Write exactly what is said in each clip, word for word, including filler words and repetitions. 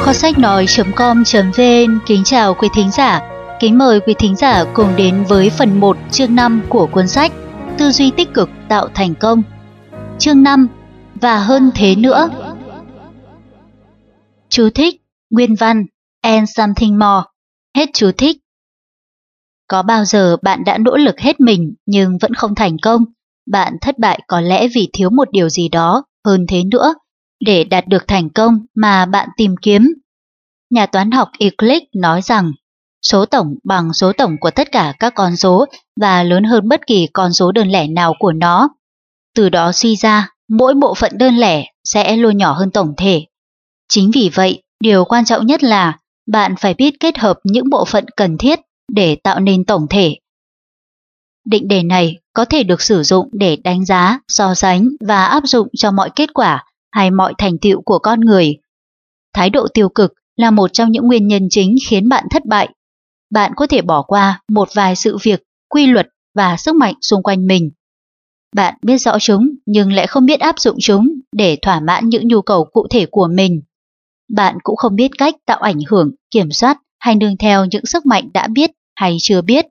Kho sách nói chấm com chấm vn kính chào quý thính giả. Kính mời quý thính giả cùng đến với phần một chương năm của cuốn sách Tư duy tích cực tạo thành công. Chương năm, và hơn thế nữa. Chú thích, nguyên văn, and something more. Hết chú thích. Có bao giờ bạn đã nỗ lực hết mình nhưng vẫn không thành công? Bạn thất bại có lẽ vì thiếu một điều gì đó hơn thế nữa để đạt được thành công mà bạn tìm kiếm. Nhà toán học Euclid nói rằng số tổng bằng số tổng của tất cả các con số và lớn hơn bất kỳ con số đơn lẻ nào của nó. Từ đó suy ra, mỗi bộ phận đơn lẻ sẽ luôn nhỏ hơn tổng thể. Chính vì vậy, điều quan trọng nhất là bạn phải biết kết hợp những bộ phận cần thiết để tạo nên tổng thể. Định đề này có thể được sử dụng để đánh giá, so sánh và áp dụng cho mọi kết quả hay mọi thành tựu của con người. Thái độ tiêu cực là một trong những nguyên nhân chính khiến bạn thất bại. Bạn có thể bỏ qua một vài sự việc, quy luật và sức mạnh xung quanh mình. Bạn biết rõ chúng nhưng lại không biết áp dụng chúng để thỏa mãn những nhu cầu cụ thể của mình. Bạn cũng không biết cách tạo ảnh hưởng, kiểm soát hay nương theo những sức mạnh đã biết hay chưa biết.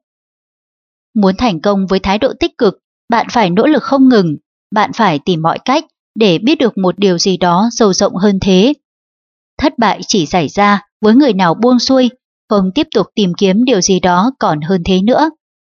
Muốn thành công với thái độ tích cực, bạn phải nỗ lực không ngừng. Bạn phải tìm mọi cách để biết được một điều gì đó sâu rộng hơn thế. Thất bại chỉ xảy ra với người nào buông xuôi, không tiếp tục tìm kiếm điều gì đó còn hơn thế nữa.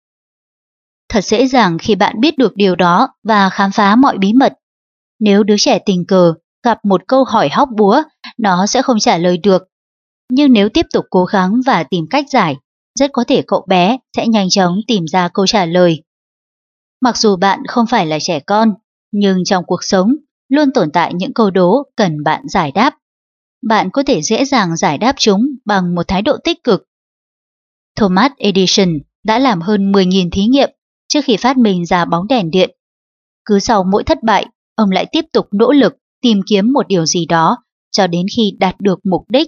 Thật dễ dàng khi bạn biết được điều đó và khám phá mọi bí mật. Nếu đứa trẻ tình cờ gặp một câu hỏi hóc búa, nó sẽ không trả lời được. Nhưng nếu tiếp tục cố gắng và tìm cách giải, rất có thể cậu bé sẽ nhanh chóng tìm ra câu trả lời. Mặc dù bạn không phải là trẻ con, nhưng trong cuộc sống luôn tồn tại những câu đố cần bạn giải đáp. Bạn có thể dễ dàng giải đáp chúng bằng một thái độ tích cực. Thomas Edison đã làm hơn mười nghìn thí nghiệm trước khi phát minh ra bóng đèn điện. Cứ sau mỗi thất bại, ông lại tiếp tục nỗ lực tìm kiếm một điều gì đó cho đến khi đạt được mục đích.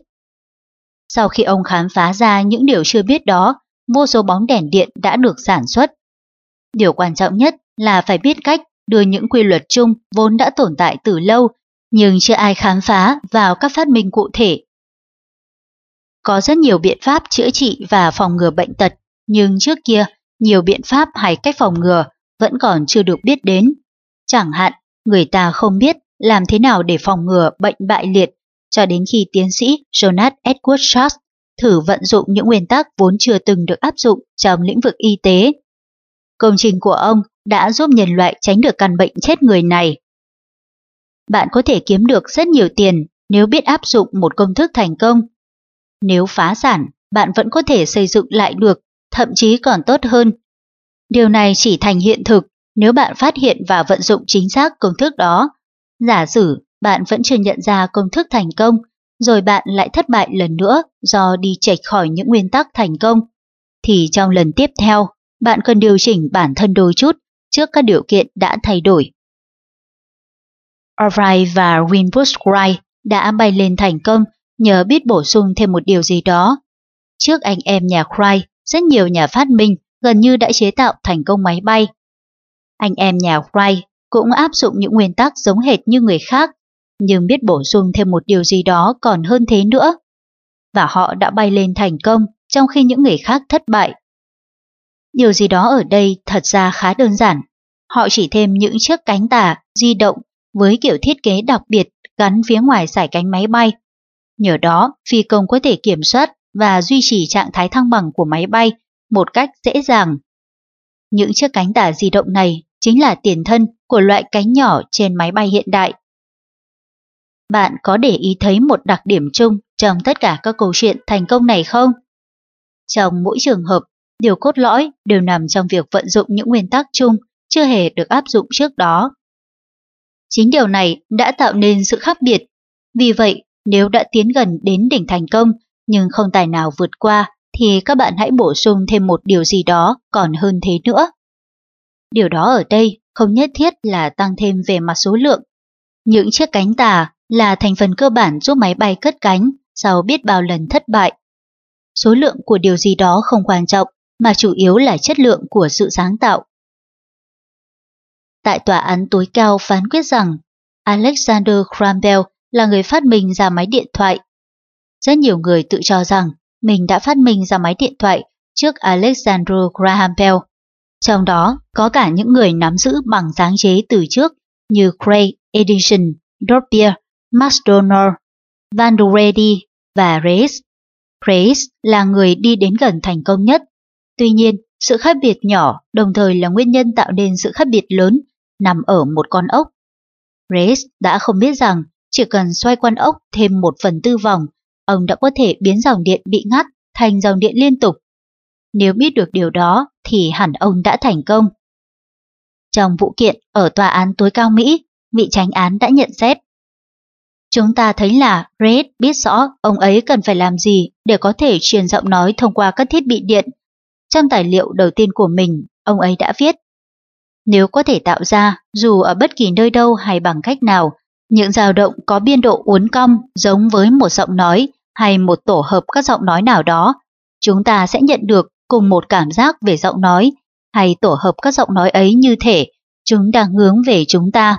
Sau khi ông khám phá ra những điều chưa biết đó, vô số bóng đèn điện đã được sản xuất. Điều quan trọng nhất là phải biết cách đưa những quy luật chung vốn đã tồn tại từ lâu nhưng chưa ai khám phá vào các phát minh cụ thể. Có rất nhiều biện pháp chữa trị và phòng ngừa bệnh tật, nhưng trước kia nhiều biện pháp hay cách phòng ngừa vẫn còn chưa được biết đến. Chẳng hạn, người ta không biết làm thế nào để phòng ngừa bệnh bại liệt cho đến khi tiến sĩ Jonas Edward Schwartz thử vận dụng những nguyên tắc vốn chưa từng được áp dụng trong lĩnh vực y tế. Công trình của ông đã giúp nhân loại tránh được căn bệnh chết người này. Bạn có thể kiếm được rất nhiều tiền nếu biết áp dụng một công thức thành công. Nếu phá sản, bạn vẫn có thể xây dựng lại được, thậm chí còn tốt hơn. Điều này chỉ thành hiện thực nếu bạn phát hiện và vận dụng chính xác công thức đó. Giả sử bạn vẫn chưa nhận ra công thức thành công, rồi bạn lại thất bại lần nữa do đi chệch khỏi những nguyên tắc thành công, thì trong lần tiếp theo, bạn cần điều chỉnh bản thân đôi chút trước các điều kiện đã thay đổi. Albright và Winbush Wright đã bay lên thành công nhờ biết bổ sung thêm một điều gì đó. Trước anh em nhà Wright, rất nhiều nhà phát minh gần như đã chế tạo thành công máy bay. Anh em nhà Wright cũng áp dụng những nguyên tắc giống hệt như người khác, nhưng biết bổ sung thêm một điều gì đó còn hơn thế nữa. Và họ đã bay lên thành công trong khi những người khác thất bại. Điều gì đó ở đây thật ra khá đơn giản. Họ chỉ thêm những chiếc cánh tà di động với kiểu thiết kế đặc biệt gắn phía ngoài sải cánh máy bay. Nhờ đó, phi công có thể kiểm soát và duy trì trạng thái thăng bằng của máy bay một cách dễ dàng. Những chiếc cánh tà di động này chính là tiền thân của loại cánh nhỏ trên máy bay hiện đại. Bạn có để ý thấy một đặc điểm chung trong tất cả các câu chuyện thành công này không? Trong mỗi trường hợp, điều cốt lõi đều nằm trong việc vận dụng những nguyên tắc chung chưa hề được áp dụng trước đó. Chính điều này đã tạo nên sự khác biệt. Vì vậy, nếu đã tiến gần đến đỉnh thành công nhưng không tài nào vượt qua, thì các bạn hãy bổ sung thêm một điều gì đó còn hơn thế nữa. Điều đó ở đây không nhất thiết là tăng thêm về mặt số lượng. Những chiếc cánh tà là thành phần cơ bản giúp máy bay cất cánh sau biết bao lần thất bại. Số lượng của điều gì đó không quan trọng, mà chủ yếu là chất lượng của sự sáng tạo. Tại tòa án tối cao phán quyết rằng Alexander Graham Bell là người phát minh ra máy điện thoại. Rất nhiều người tự cho rằng mình đã phát minh ra máy điện thoại trước Alexander Graham Bell. Trong đó có cả những người nắm giữ bằng sáng chế từ trước như Cray, Edison, Dorpier, McDonald, Van der Waals và Reis. Reis là người đi đến gần thành công nhất. Tuy nhiên, sự khác biệt nhỏ đồng thời là nguyên nhân tạo nên sự khác biệt lớn nằm ở một con ốc. Reis đã không biết rằng chỉ cần xoay con ốc thêm một phần tư vòng, ông đã có thể biến dòng điện bị ngắt thành dòng điện liên tục. Nếu biết được điều đó thì hẳn ông đã thành công. Trong vụ kiện ở tòa án tối cao Mỹ, vị chánh án đã nhận xét: chúng ta thấy là Reid biết rõ ông ấy cần phải làm gì để có thể truyền giọng nói thông qua các thiết bị điện. Trong tài liệu đầu tiên của mình, ông ấy đã viết: nếu có thể tạo ra, dù ở bất kỳ nơi đâu hay bằng cách nào, những dao động có biên độ uốn cong giống với một giọng nói hay một tổ hợp các giọng nói nào đó, chúng ta sẽ nhận được cùng một cảm giác về giọng nói, hay tổ hợp các giọng nói ấy như thể chúng đang hướng về chúng ta.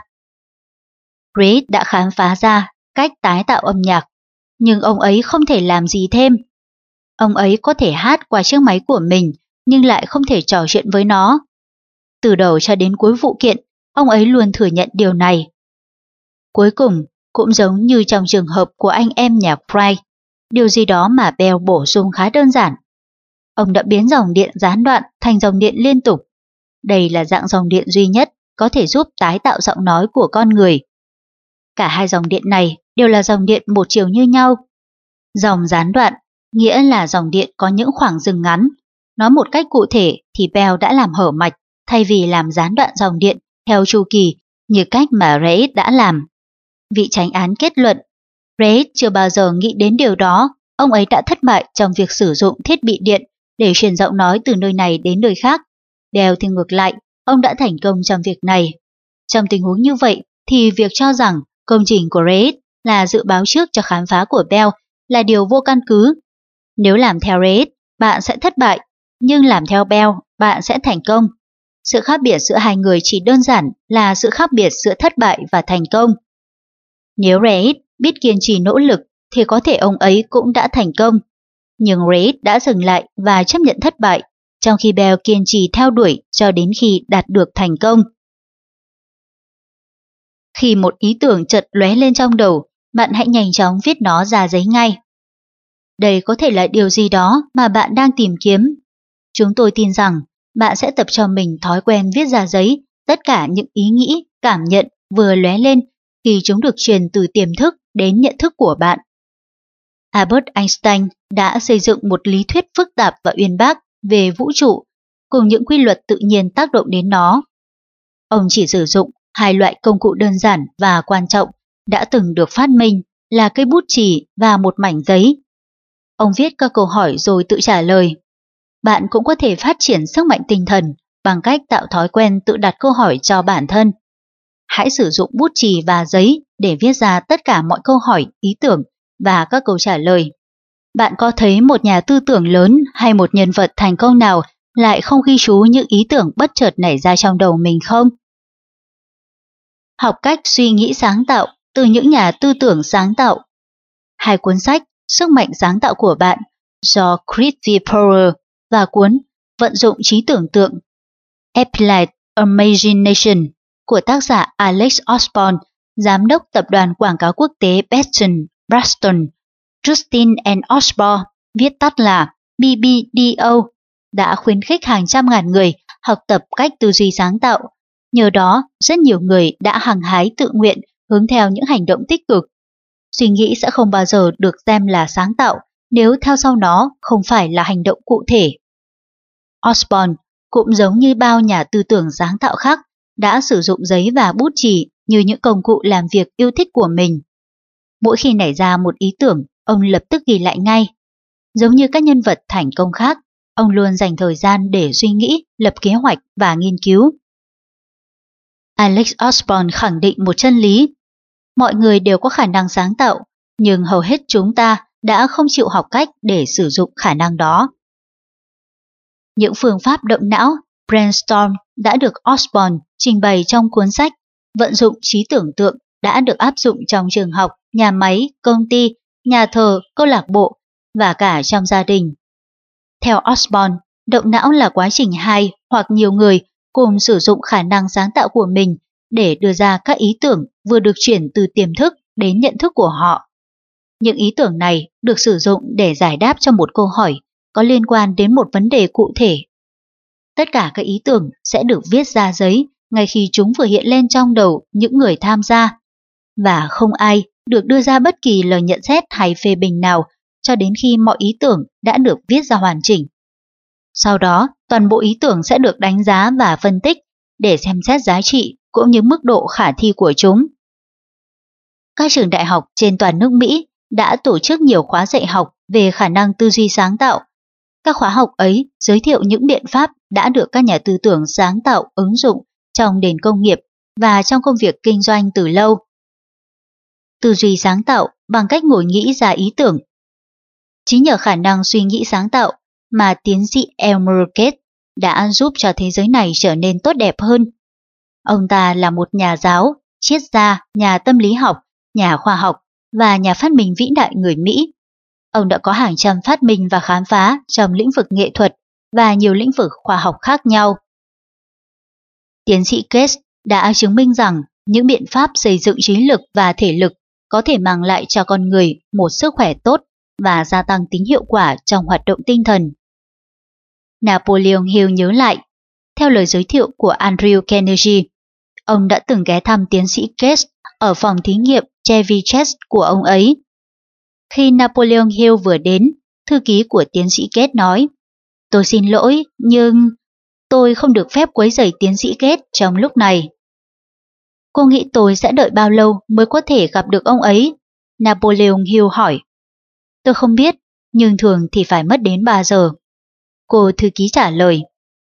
Reid đã khám phá ra cách tái tạo âm nhạc, nhưng ông ấy không thể làm gì thêm. Ông ấy có thể hát qua chiếc máy của mình, nhưng lại không thể trò chuyện với nó. Từ đầu cho đến cuối vụ kiện, ông ấy luôn thừa nhận điều này. Cuối cùng, cũng giống như trong trường hợp của anh em nhà Fry, điều gì đó mà Bell bổ sung khá đơn giản. Ông đã biến dòng điện gián đoạn thành dòng điện liên tục. Đây là dạng dòng điện duy nhất có thể giúp tái tạo giọng nói của con người. Cả hai dòng điện này đều là dòng điện một chiều như nhau. Dòng gián đoạn nghĩa là dòng điện có những khoảng dừng ngắn. Nói một cách cụ thể thì Bell đã làm hở mạch thay vì làm gián đoạn dòng điện theo chu kỳ như cách mà Reid đã làm. Vị chánh án kết luận, Reid chưa bao giờ nghĩ đến điều đó. Ông ấy đã thất bại trong việc sử dụng thiết bị điện để truyền giọng nói từ nơi này đến nơi khác. Bell thì ngược lại, ông đã thành công trong việc này. Trong tình huống như vậy thì việc cho rằng công trình của Reid là dự báo trước cho khám phá của Bell là điều vô căn cứ. Nếu làm theo Reid, bạn sẽ thất bại, nhưng làm theo Bell, bạn sẽ thành công. Sự khác biệt giữa hai người chỉ đơn giản là sự khác biệt giữa thất bại và thành công. Nếu Reid biết kiên trì nỗ lực thì có thể ông ấy cũng đã thành công. Nhưng Reid đã dừng lại và chấp nhận thất bại, trong khi Bell kiên trì theo đuổi cho đến khi đạt được thành công. Khi một ý tưởng chợt lóe lên trong đầu, bạn hãy nhanh chóng viết nó ra giấy ngay. Đây có thể là điều gì đó mà bạn đang tìm kiếm. Chúng tôi tin rằng bạn sẽ tập cho mình thói quen viết ra giấy tất cả những ý nghĩ, cảm nhận vừa lóe lên khi chúng được truyền từ tiềm thức đến nhận thức của bạn. Albert Einstein đã xây dựng một lý thuyết phức tạp và uyên bác về vũ trụ cùng những quy luật tự nhiên tác động đến nó. Ông chỉ sử dụng hai loại công cụ đơn giản và quan trọng đã từng được phát minh là cây bút chì và một mảnh giấy. Ông viết các câu hỏi rồi tự trả lời. Bạn cũng có thể phát triển sức mạnh tinh thần bằng cách tạo thói quen tự đặt câu hỏi cho bản thân. Hãy sử dụng bút chì và giấy để viết ra tất cả mọi câu hỏi, ý tưởng và các câu trả lời. Bạn có thấy một nhà tư tưởng lớn hay một nhân vật thành công nào lại không ghi chú những ý tưởng bất chợt nảy ra trong đầu mình không? Học cách suy nghĩ sáng tạo từ những nhà tư tưởng sáng tạo. Hai cuốn sách Sức mạnh sáng tạo của bạn do Chris V. Power và cuốn Vận dụng trí tưởng tượng Applied Imagination của tác giả Alex Osborne, giám đốc tập đoàn quảng cáo quốc tế Beeston Braston, Justin and Osborne, viết tắt là B B D O, đã khuyến khích hàng trăm ngàn người học tập cách tư duy sáng tạo. Nhờ đó, rất nhiều người đã hăng hái tự nguyện hướng theo những hành động tích cực. Suy nghĩ sẽ không bao giờ được xem là sáng tạo nếu theo sau nó không phải là hành động cụ thể. Osborne cũng giống như bao nhà tư tưởng sáng tạo khác đã sử dụng giấy và bút chì như những công cụ làm việc yêu thích của mình. Mỗi khi nảy ra một ý tưởng, ông lập tức ghi lại ngay. Giống như các nhân vật thành công khác, ông luôn dành thời gian để suy nghĩ, lập kế hoạch và nghiên cứu. Alex Osborne khẳng định một chân lý. Mọi người đều có khả năng sáng tạo, nhưng hầu hết chúng ta đã không chịu học cách để sử dụng khả năng đó. Những phương pháp động não, brainstorm, đã được Osborne trình bày trong cuốn sách Vận dụng trí tưởng tượng đã được áp dụng trong trường học, nhà máy, công ty, nhà thờ, câu lạc bộ và cả trong gia đình. Theo Osborne, động não là quá trình hai hoặc nhiều người cùng sử dụng khả năng sáng tạo của mình để đưa ra các ý tưởng vừa được chuyển từ tiềm thức đến nhận thức của họ. Những ý tưởng này được sử dụng để giải đáp cho một câu hỏi có liên quan đến một vấn đề cụ thể. Tất cả các ý tưởng sẽ được viết ra giấy ngay khi chúng vừa hiện lên trong đầu những người tham gia, và không ai được đưa ra bất kỳ lời nhận xét hay phê bình nào cho đến khi mọi ý tưởng đã được viết ra hoàn chỉnh. Sau đó, toàn bộ ý tưởng sẽ được đánh giá và phân tích để xem xét giá trị cũng như mức độ khả thi của chúng. Các trường đại học trên toàn nước Mỹ đã tổ chức nhiều khóa dạy học về khả năng tư duy sáng tạo. Các khóa học ấy giới thiệu những biện pháp đã được các nhà tư tưởng sáng tạo ứng dụng trong nền công nghiệp và trong công việc kinh doanh từ lâu. Tư duy sáng tạo bằng cách ngồi nghĩ ra ý tưởng. Chính nhờ khả năng suy nghĩ sáng tạo mà tiến sĩ Elmer Gates đã giúp cho thế giới này trở nên tốt đẹp hơn. Ông ta là một nhà giáo, triết gia, nhà tâm lý học, nhà khoa học và nhà phát minh vĩ đại người Mỹ. Ông đã có hàng trăm phát minh và khám phá trong lĩnh vực nghệ thuật và nhiều lĩnh vực khoa học khác nhau. Tiến sĩ Gates đã chứng minh rằng những biện pháp xây dựng trí lực và thể lực có thể mang lại cho con người một sức khỏe tốt và gia tăng tính hiệu quả trong hoạt động tinh thần. Napoleon Hill nhớ lại, theo lời giới thiệu của Andrew Carnegie, ông đã từng ghé thăm tiến sĩ Gates ở phòng thí nghiệm Chevy Chase của ông ấy. Khi Napoleon Hill vừa đến, thư ký của tiến sĩ Gates nói, "Tôi xin lỗi, nhưng tôi không được phép quấy rầy tiến sĩ Gates trong lúc này." "Cô nghĩ tôi sẽ đợi bao lâu mới có thể gặp được ông ấy?" Napoleon Hill hỏi. "Tôi không biết, nhưng thường thì phải mất đến ba giờ." Cô thư ký trả lời.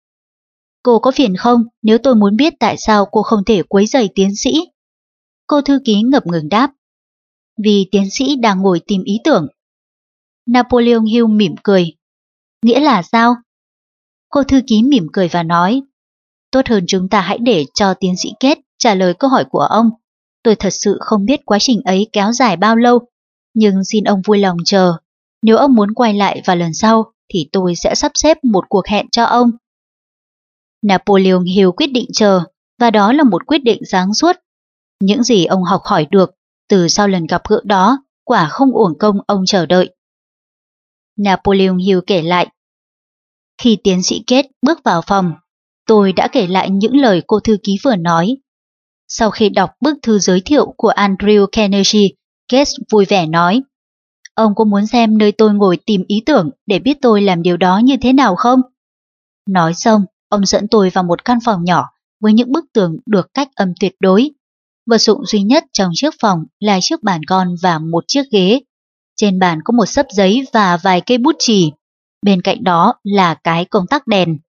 "Cô có phiền không nếu tôi muốn biết tại sao cô không thể quấy rầy tiến sĩ?" Cô thư ký ngập ngừng đáp. "Vì tiến sĩ đang ngồi tìm ý tưởng." Napoleon Hill mỉm cười. "Nghĩa là sao?" Cô thư ký mỉm cười và nói, "Tốt hơn chúng ta hãy để cho tiến sĩ Gates trả lời câu hỏi của ông. Tôi thật sự không biết quá trình ấy kéo dài bao lâu, nhưng xin ông vui lòng chờ. Nếu ông muốn quay lại vào lần sau, thì tôi sẽ sắp xếp một cuộc hẹn cho ông." Napoleon Hill quyết định chờ, và đó là một quyết định sáng suốt. Những gì ông học hỏi được từ sau lần gặp gỡ đó quả không uổng công ông chờ đợi. Napoleon Hill kể lại, khi tiến sĩ Gates bước vào phòng, tôi đã kể lại những lời cô thư ký vừa nói. Sau khi đọc bức thư giới thiệu của Andrew Carnegie, Gates vui vẻ nói, "Ông có muốn xem nơi tôi ngồi tìm ý tưởng để biết tôi làm điều đó như thế nào không?" Nói xong, ông dẫn tôi vào một căn phòng nhỏ với những bức tường được cách âm tuyệt đối. Vật dụng duy nhất trong chiếc phòng là chiếc bàn con và một chiếc ghế. Trên bàn có một xấp giấy và vài cây bút chì. Bên cạnh đó là cái công tắc đèn.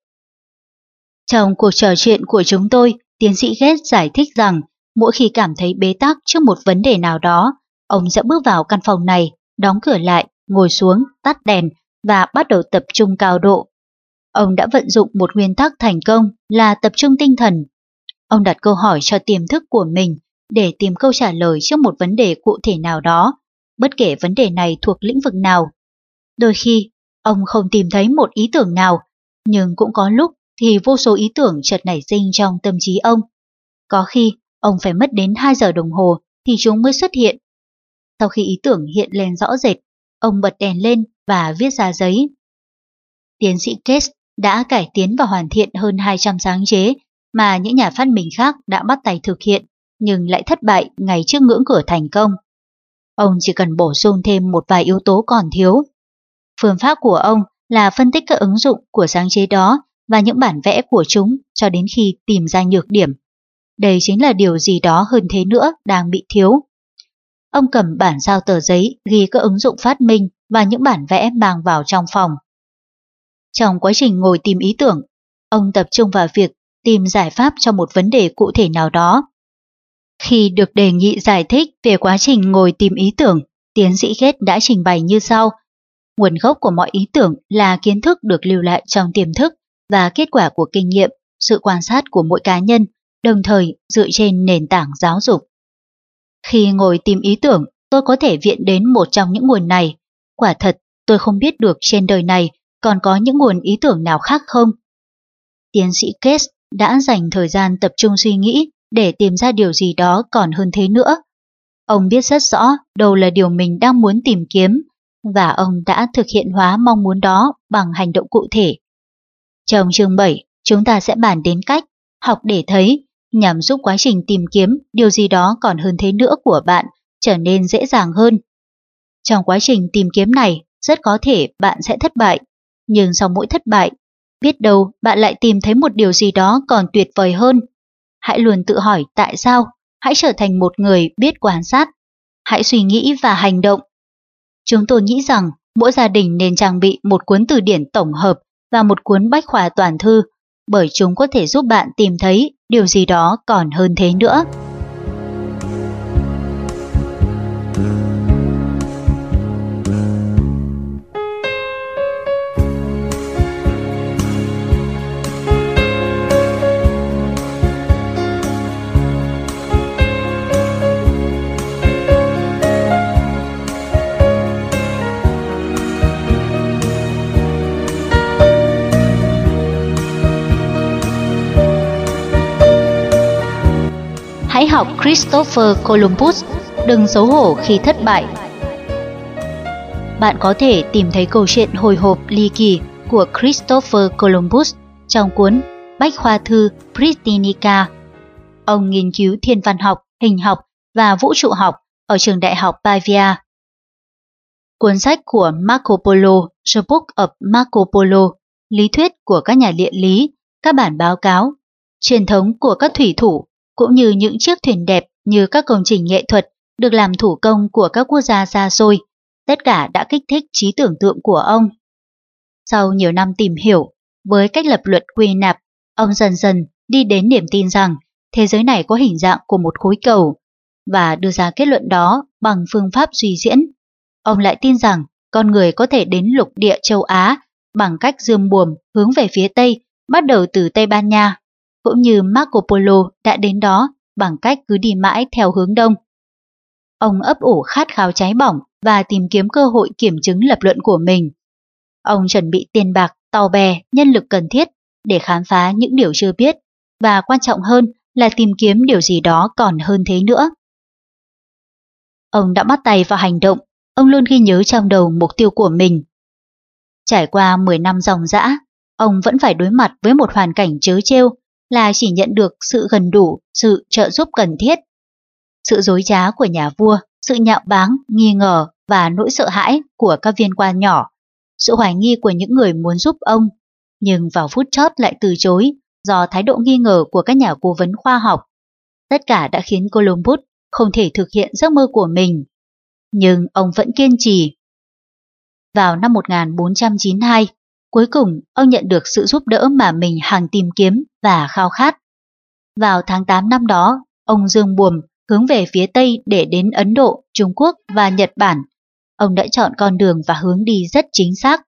Trong cuộc trò chuyện của chúng tôi, tiến sĩ Gates giải thích rằng mỗi khi cảm thấy bế tắc trước một vấn đề nào đó, ông sẽ bước vào căn phòng này, đóng cửa lại, ngồi xuống, tắt đèn và bắt đầu tập trung cao độ. Ông đã vận dụng một nguyên tắc thành công là tập trung tinh thần. Ông đặt câu hỏi cho tiềm thức của mình để tìm câu trả lời trước một vấn đề cụ thể nào đó, bất kể vấn đề này thuộc lĩnh vực nào. Đôi khi, ông không tìm thấy một ý tưởng nào, nhưng cũng có lúc thì vô số ý tưởng chợt nảy sinh trong tâm trí ông. Có khi, ông phải mất đến hai giờ đồng hồ thì chúng mới xuất hiện. Sau khi ý tưởng hiện lên rõ rệt, ông bật đèn lên và viết ra giấy. Tiến sĩ Gates đã cải tiến và hoàn thiện hơn hai trăm sáng chế mà những nhà phát minh khác đã bắt tay thực hiện, nhưng lại thất bại ngay trước ngưỡng cửa thành công. Ông chỉ cần bổ sung thêm một vài yếu tố còn thiếu. Phương pháp của ông là phân tích các ứng dụng của sáng chế đó và những bản vẽ của chúng cho đến khi tìm ra nhược điểm. Đây chính là điều gì đó hơn thế nữa đang bị thiếu. Ông cầm bản sao tờ giấy ghi các ứng dụng phát minh và những bản vẽ mang vào trong phòng. Trong quá trình ngồi tìm ý tưởng, ông tập trung vào việc tìm giải pháp cho một vấn đề cụ thể nào đó. Khi được đề nghị giải thích về quá trình ngồi tìm ý tưởng, tiến sĩ Gates đã trình bày như sau. Nguồn gốc của mọi ý tưởng là kiến thức được lưu lại trong tiềm thức và kết quả của kinh nghiệm, sự quan sát của mỗi cá nhân, đồng thời dựa trên nền tảng giáo dục. Khi ngồi tìm ý tưởng, tôi có thể viện đến một trong những nguồn này. Quả thật, tôi không biết được trên đời này còn có những nguồn ý tưởng nào khác không. Tiến sĩ Case đã dành thời gian tập trung suy nghĩ để tìm ra điều gì đó còn hơn thế nữa. Ông biết rất rõ đâu là điều mình đang muốn tìm kiếm, và ông đã thực hiện hóa mong muốn đó bằng hành động cụ thể. Trong chương bảy, chúng ta sẽ bàn đến cách học để thấy, nhằm giúp quá trình tìm kiếm điều gì đó còn hơn thế nữa của bạn trở nên dễ dàng hơn. Trong quá trình tìm kiếm này, rất có thể bạn sẽ thất bại, nhưng sau mỗi thất bại, biết đâu bạn lại tìm thấy một điều gì đó còn tuyệt vời hơn. Hãy luôn tự hỏi tại sao, hãy trở thành một người biết quan sát, hãy suy nghĩ và hành động. Chúng tôi nghĩ rằng mỗi gia đình nên trang bị một cuốn từ điển tổng hợp và một cuốn bách khoa toàn thư, bởi chúng có thể giúp bạn tìm thấy điều gì đó còn hơn thế nữa. Hãy học Christopher Columbus, đừng xấu hổ khi thất bại. Bạn có thể tìm thấy câu chuyện hồi hộp ly kỳ của Christopher Columbus trong cuốn Bách khoa thư Britannica. Ông nghiên cứu thiên văn học, hình học và vũ trụ học ở trường đại học Pavia. Cuốn sách của Marco Polo, The Book of Marco Polo, lý thuyết của các nhà địa lý, các bản báo cáo, truyền thống của các thủy thủ, cũng như những chiếc thuyền đẹp như các công trình nghệ thuật được làm thủ công của các quốc gia xa xôi, tất cả đã kích thích trí tưởng tượng của ông. Sau nhiều năm tìm hiểu, với cách lập luận quy nạp, ông dần dần đi đến niềm tin rằng thế giới này có hình dạng của một khối cầu, và đưa ra kết luận đó bằng phương pháp suy diễn. Ông lại tin rằng con người có thể đến lục địa châu Á bằng cách dương buồm hướng về phía Tây, bắt đầu từ Tây Ban Nha, cũng như Marco Polo đã đến đó bằng cách cứ đi mãi theo hướng Đông. Ông ấp ủ khát khao cháy bỏng và tìm kiếm cơ hội kiểm chứng lập luận của mình. Ông chuẩn bị tiền bạc, tàu bè, nhân lực cần thiết để khám phá những điều chưa biết, và quan trọng hơn là tìm kiếm điều gì đó còn hơn thế nữa. Ông đã bắt tay vào hành động, ông luôn ghi nhớ trong đầu mục tiêu của mình. Trải qua mười năm ròng rã, ông vẫn phải đối mặt với một hoàn cảnh trớ trêu là chỉ nhận được sự gần đủ, sự trợ giúp cần thiết. Sự dối trá của nhà vua, sự nhạo báng, nghi ngờ và nỗi sợ hãi của các viên quan nhỏ, sự hoài nghi của những người muốn giúp ông, nhưng vào phút chót lại từ chối do thái độ nghi ngờ của các nhà cố vấn khoa học. Tất cả đã khiến Columbus không thể thực hiện giấc mơ của mình. Nhưng ông vẫn kiên trì. Vào năm một nghìn bốn trăm chín mươi hai, cuối cùng ông nhận được sự giúp đỡ mà mình hằng tìm kiếm và khao khát. Vào tháng tám năm đó, ông dương buồm hướng về phía Tây để đến Ấn Độ, Trung Quốc và Nhật Bản. Ông đã chọn con đường và hướng đi rất chính xác.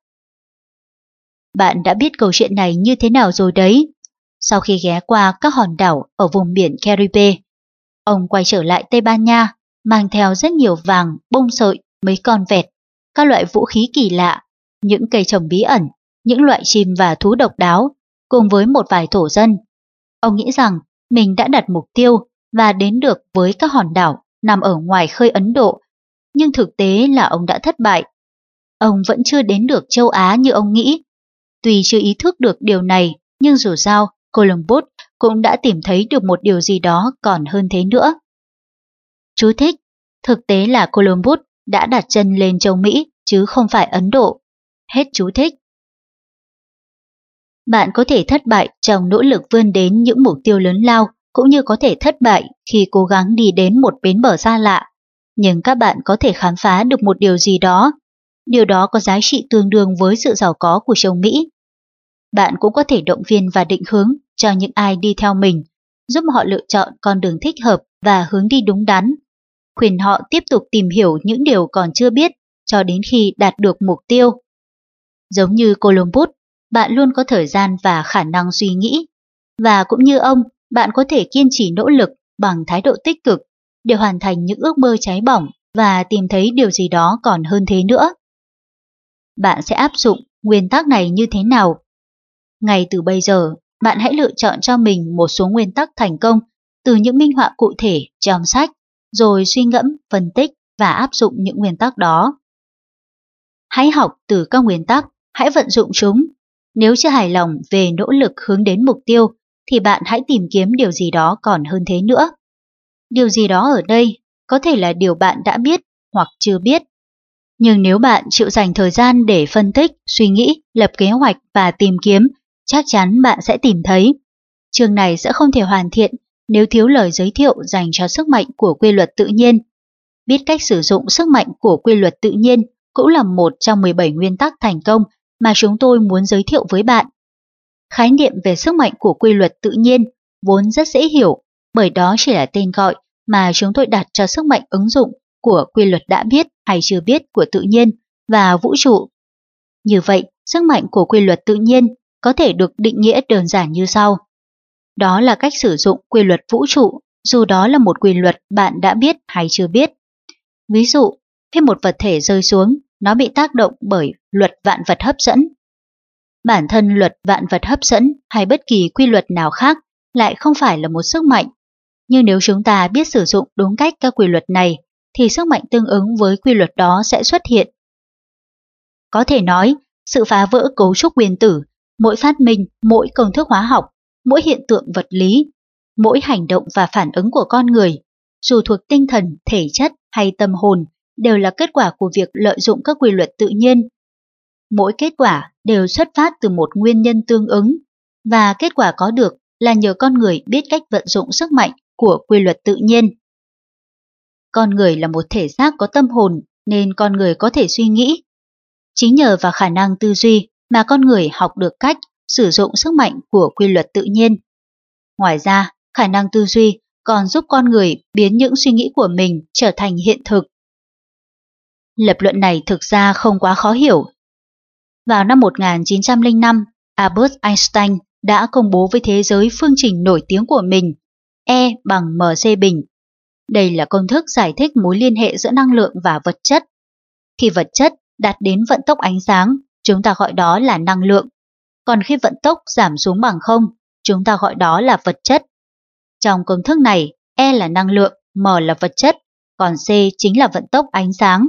Bạn đã biết câu chuyện này như thế nào rồi đấy. Sau khi ghé qua các hòn đảo ở vùng biển Caribe, ông quay trở lại Tây Ban Nha, mang theo rất nhiều vàng, bông sợi, mấy con vẹt, các loại vũ khí kỳ lạ, những cây trồng bí ẩn, những loại chim và thú độc đáo, cùng với một vài thổ dân. Ông nghĩ rằng mình đã đặt mục tiêu và đến được với các hòn đảo nằm ở ngoài khơi Ấn Độ, nhưng thực tế là ông đã thất bại. Ông vẫn chưa đến được châu Á như ông nghĩ. Tuy chưa ý thức được điều này, nhưng dù sao, Columbus cũng đã tìm thấy được một điều gì đó còn hơn thế nữa. Chú thích: thực tế là Columbus đã đặt chân lên châu Mỹ chứ không phải Ấn Độ. Hết chú thích. Bạn có thể thất bại trong nỗ lực vươn đến những mục tiêu lớn lao, cũng như có thể thất bại khi cố gắng đi đến một bến bờ xa lạ. Nhưng các bạn có thể khám phá được một điều gì đó. Điều đó có giá trị tương đương với sự giàu có của châu Mỹ. Bạn cũng có thể động viên và định hướng cho những ai đi theo mình, giúp họ lựa chọn con đường thích hợp và hướng đi đúng đắn. Khuyên họ tiếp tục tìm hiểu những điều còn chưa biết cho đến khi đạt được mục tiêu. Giống như Columbus, bạn luôn có thời gian và khả năng suy nghĩ. Và cũng như ông, bạn có thể kiên trì nỗ lực bằng thái độ tích cực để hoàn thành những ước mơ cháy bỏng và tìm thấy điều gì đó còn hơn thế nữa. Bạn sẽ áp dụng nguyên tắc này như thế nào? Ngay từ bây giờ, bạn hãy lựa chọn cho mình một số nguyên tắc thành công từ những minh họa cụ thể trong sách, rồi suy ngẫm, phân tích và áp dụng những nguyên tắc đó. Hãy học từ các nguyên tắc, hãy vận dụng chúng. Nếu chưa hài lòng về nỗ lực hướng đến mục tiêu, thì bạn hãy tìm kiếm điều gì đó còn hơn thế nữa. Điều gì đó ở đây có thể là điều bạn đã biết hoặc chưa biết. Nhưng nếu bạn chịu dành thời gian để phân tích, suy nghĩ, lập kế hoạch và tìm kiếm, chắc chắn bạn sẽ tìm thấy. Chương này sẽ không thể hoàn thiện nếu thiếu lời giới thiệu dành cho sức mạnh của quy luật tự nhiên. Biết cách sử dụng sức mạnh của quy luật tự nhiên cũng là một trong mười bảy nguyên tắc thành công mà chúng tôi muốn giới thiệu với bạn. Khái niệm về sức mạnh của quy luật tự nhiên vốn rất dễ hiểu, bởi đó chỉ là tên gọi mà chúng tôi đặt cho sức mạnh ứng dụng của quy luật đã biết hay chưa biết của tự nhiên và vũ trụ. Như vậy, sức mạnh của quy luật tự nhiên có thể được định nghĩa đơn giản như sau. Đó là cách sử dụng quy luật vũ trụ, dù đó là một quy luật bạn đã biết hay chưa biết. Ví dụ, khi một vật thể rơi xuống, nó bị tác động bởi luật vạn vật hấp dẫn. Bản thân luật vạn vật hấp dẫn hay bất kỳ quy luật nào khác lại không phải là một sức mạnh. Nhưng nếu chúng ta biết sử dụng đúng cách các quy luật này, thì sức mạnh tương ứng với quy luật đó sẽ xuất hiện. Có thể nói, sự phá vỡ cấu trúc nguyên tử, mỗi phát minh, mỗi công thức hóa học, mỗi hiện tượng vật lý, mỗi hành động và phản ứng của con người, dù thuộc tinh thần, thể chất hay tâm hồn, đều là kết quả của việc lợi dụng các quy luật tự nhiên. Mỗi kết quả đều xuất phát từ một nguyên nhân tương ứng, và kết quả có được là nhờ con người biết cách vận dụng sức mạnh của quy luật tự nhiên. Con người là một thể xác có tâm hồn nên con người có thể suy nghĩ. Chính nhờ vào khả năng tư duy mà con người học được cách sử dụng sức mạnh của quy luật tự nhiên. Ngoài ra, khả năng tư duy còn giúp con người biến những suy nghĩ của mình trở thành hiện thực. Lập luận này thực ra không quá khó hiểu. Vào năm một nghìn chín trăm lẻ năm, Albert Einstein đã công bố với thế giới phương trình nổi tiếng của mình, E bằng mc bình. Đây là công thức giải thích mối liên hệ giữa năng lượng và vật chất. Khi vật chất đạt đến vận tốc ánh sáng, chúng ta gọi đó là năng lượng. Còn khi vận tốc giảm xuống bằng không, chúng ta gọi đó là vật chất. Trong công thức này, E là năng lượng, M là vật chất, còn C chính là vận tốc ánh sáng.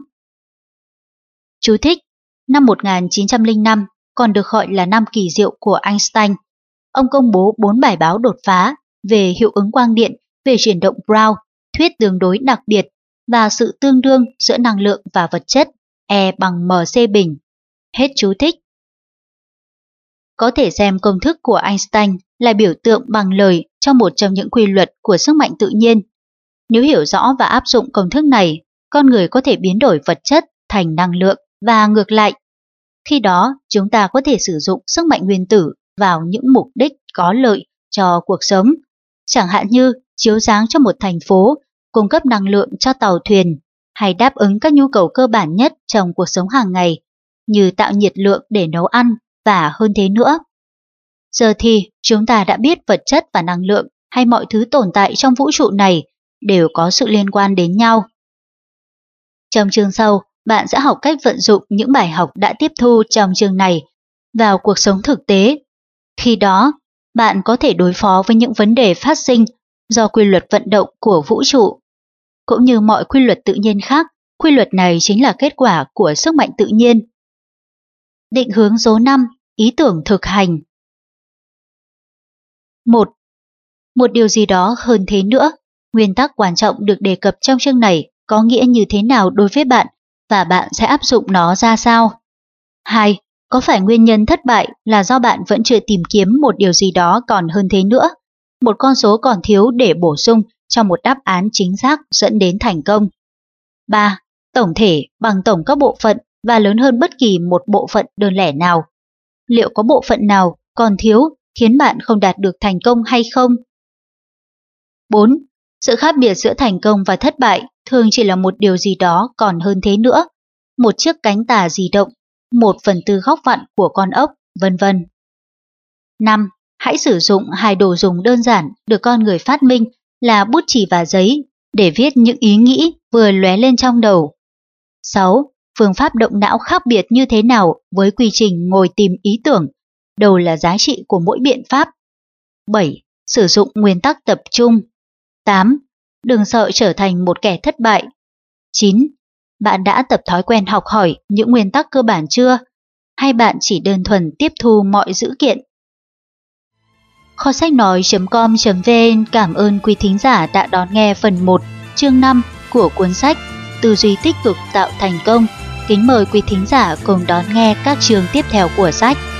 Chú thích: Năm một nghìn chín trăm lẻ năm còn được gọi là năm kỳ diệu của Einstein. Ông công bố bốn bài báo đột phá về hiệu ứng quang điện, về chuyển động Brown, thuyết tương đối đặc biệt và sự tương đương giữa năng lượng và vật chất, E bằng mc bình. Hết chú thích. Có thể xem công thức của Einstein là biểu tượng bằng lời cho một trong những quy luật của sức mạnh tự nhiên. Nếu hiểu rõ và áp dụng công thức này, con người có thể biến đổi vật chất thành năng lượng và ngược lại. Khi đó, chúng ta có thể sử dụng sức mạnh nguyên tử vào những mục đích có lợi cho cuộc sống, chẳng hạn như chiếu sáng cho một thành phố, cung cấp năng lượng cho tàu thuyền, hay đáp ứng các nhu cầu cơ bản nhất trong cuộc sống hàng ngày, như tạo nhiệt lượng để nấu ăn và hơn thế nữa. Giờ thì chúng ta đã biết vật chất và năng lượng hay mọi thứ tồn tại trong vũ trụ này đều có sự liên quan đến nhau. Trong chương sau, bạn sẽ học cách vận dụng những bài học đã tiếp thu trong chương này vào cuộc sống thực tế. Khi đó, bạn có thể đối phó với những vấn đề phát sinh do quy luật vận động của vũ trụ. Cũng như mọi quy luật tự nhiên khác, quy luật này chính là kết quả của sức mạnh tự nhiên. Định hướng số năm, ý tưởng thực hành. một. Một điều gì đó hơn thế nữa, nguyên tắc quan trọng được đề cập trong chương này có nghĩa như thế nào đối với bạn và bạn sẽ áp dụng nó ra sao? hai. Có phải nguyên nhân thất bại là do bạn vẫn chưa tìm kiếm một điều gì đó còn hơn thế nữa, một con số còn thiếu để bổ sung cho một đáp án chính xác dẫn đến thành công? ba. Tổng thể bằng tổng các bộ phận và lớn hơn bất kỳ một bộ phận đơn lẻ nào. Liệu có bộ phận nào còn thiếu khiến bạn không đạt được thành công hay không? bốn. Sự khác biệt giữa thành công và thất bại thường chỉ là một điều gì đó còn hơn thế nữa, một chiếc cánh tà di động, một phần tư góc vặn của con ốc, vân vân. năm. Hãy sử dụng hai đồ dùng đơn giản được con người phát minh là bút chì và giấy để viết những ý nghĩ, vừa lóe lên trong đầu. sáu. Phương pháp động não khác biệt như thế nào với quy trình ngồi tìm ý tưởng? Đâu là giá trị của mỗi biện pháp? bảy. Sử dụng nguyên tắc tập trung. tám. Đừng sợ trở thành một kẻ thất bại. chín. Bạn đã tập thói quen học hỏi những nguyên tắc cơ bản chưa? Hay bạn chỉ đơn thuần tiếp thu mọi dữ kiện? Kho sách nói chấm com chấm vn cảm ơn quý thính giả đã đón nghe phần một, chương năm của cuốn sách Tư duy tích cực tạo thành công. Kính mời quý thính giả cùng đón nghe các chương tiếp theo của sách.